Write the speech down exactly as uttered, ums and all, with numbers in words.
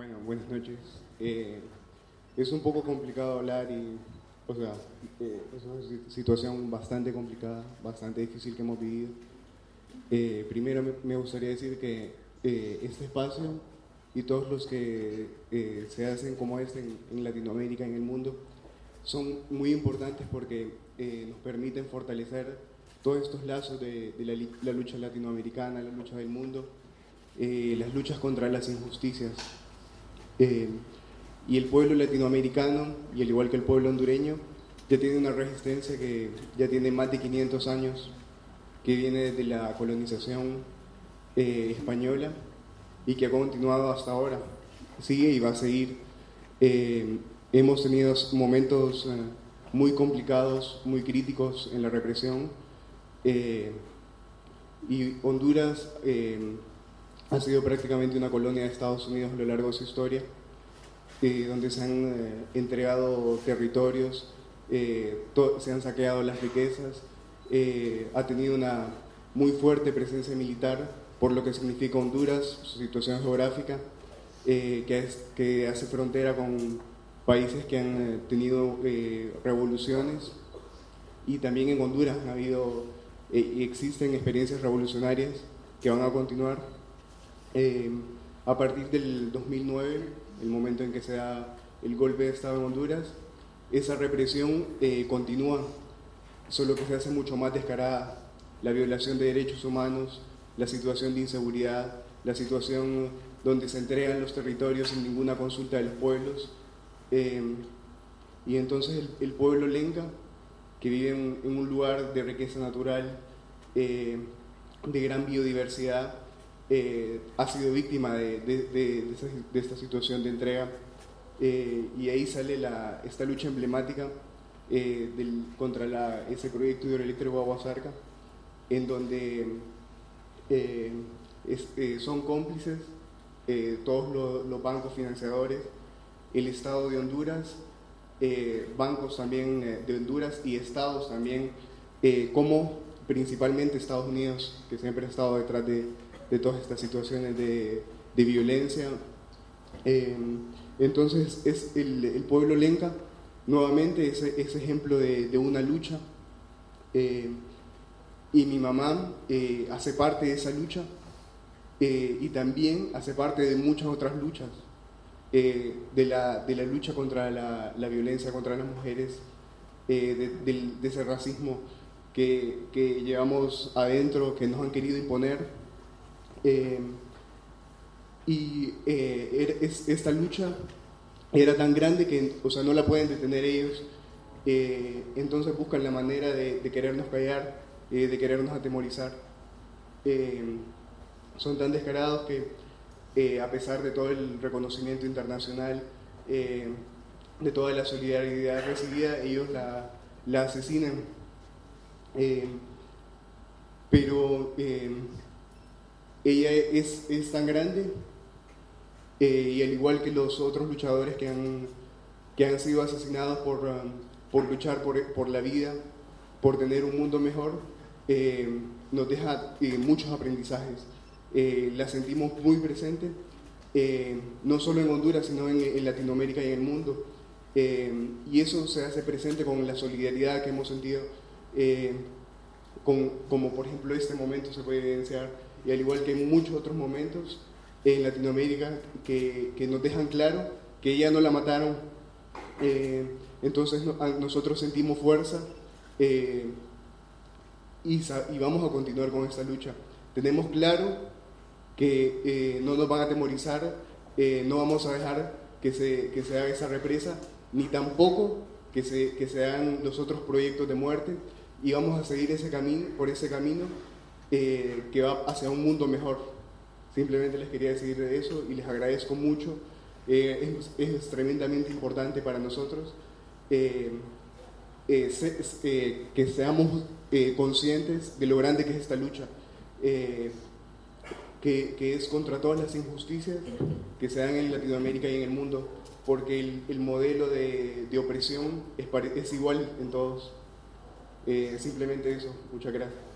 Bueno, buenas noches. Eh, es un poco complicado hablar y, o sea, eh, es una si- situación bastante complicada, bastante difícil que hemos vivido. Eh, primero me, me gustaría decir que eh, este espacio y todos los que eh, se hacen como este en, en Latinoamérica, en el mundo, son muy importantes porque eh, nos permiten fortalecer todos estos lazos de, de la, li- la lucha latinoamericana, la lucha del mundo, eh, las luchas contra las injusticias. Eh, y el pueblo latinoamericano, y al igual que el pueblo hondureño, ya tiene una resistencia que ya tiene más de quinientos años, que viene desde la colonización eh, española y que ha continuado hasta ahora. Sigue y va a seguir. Eh, hemos tenido momentos eh, muy complicados, muy críticos en la represión. eh, y Honduras eh, ha sido prácticamente una colonia de Estados Unidos a lo largo de su historia, eh, donde se han eh, entregado territorios, eh, to- se han saqueado las riquezas, eh, ha tenido una muy fuerte presencia militar, por lo que significa Honduras, su situación geográfica, eh, que, es, que hace frontera con países que han eh, tenido eh, revoluciones, y también en Honduras han habido eh, y existen experiencias revolucionarias que van a continuar. Eh, a partir del dos mil nueve, el momento en que se da el golpe de Estado en Honduras, esa represión eh, continúa, solo que se hace mucho más descarada. La violación de derechos humanos, la situación de inseguridad, la situación donde se entregan los territorios sin ninguna consulta de los pueblos. Eh, y entonces el, el pueblo lenca, que vive en, en un lugar de riqueza natural, eh, de gran biodiversidad, eh, ha sido víctima de, de, de, de, esa, de esta situación de entrega. Eh, y ahí sale la, esta lucha emblemática eh, del, contra la, ese proyecto hidroeléctrico Aguasarca, en donde eh, es, eh, son cómplices eh, todos los, los bancos financiadores, el Estado de Honduras, eh, bancos también eh, de Honduras y estados también, eh, como principalmente Estados Unidos, que siempre ha estado detrás de, de todas estas situaciones de, de violencia. Eh, entonces es el, el pueblo lenca, nuevamente, ese, ese ejemplo de, de una lucha. Eh, y mi mamá eh, hace parte de esa lucha, eh, y también hace parte de muchas otras luchas, eh, de, la, de la lucha contra la, la violencia contra las mujeres, eh, de, de, de ese racismo que, que llevamos adentro, que nos han querido imponer. Eh, y eh, es, esta lucha era tan grande que, o sea, no la pueden detener ellos. Eh, entonces buscan la manera de, de querernos callar, eh, de querernos atemorizar. Eh, son tan descarados que, eh, a pesar de todo el reconocimiento internacional, eh, de toda la solidaridad recibida, ellos la, la asesinan. Eh, pero eh, ella es, es tan grande, eh, y al igual que los otros luchadores que han, que han sido asesinados por, um, por luchar por, por la vida, por tener un mundo mejor, eh, nos deja eh, muchos aprendizajes. Eh, la sentimos muy presente, eh, no solo en Honduras, sino en, en Latinoamérica y en el mundo. Eh, y eso se hace presente con la solidaridad que hemos sentido, eh, con, como por ejemplo este momento se puede evidenciar, y al igual que en muchos otros momentos en Latinoamérica que, que nos dejan claro que ella no la mataron. Eh, entonces no, a, nosotros sentimos fuerza, eh, y, y vamos a continuar con esta lucha. Tenemos claro que eh, no nos van a atemorizar, eh, no vamos a dejar que se, que se haga esa represa, ni tampoco que se, que se hagan los otros proyectos de muerte, y vamos a seguir ese camino, por ese camino eh, que va hacia un mundo mejor. Simplemente les quería decir eso y les agradezco mucho. Eh, es, es tremendamente importante para nosotros eh, eh, se, eh, que seamos eh, conscientes de lo grande que es esta lucha, eh, que, que es contra todas las injusticias que se dan en Latinoamérica y en el mundo, porque el, el modelo de, de opresión es, es igual en todos. Eh, simplemente eso. Muchas gracias.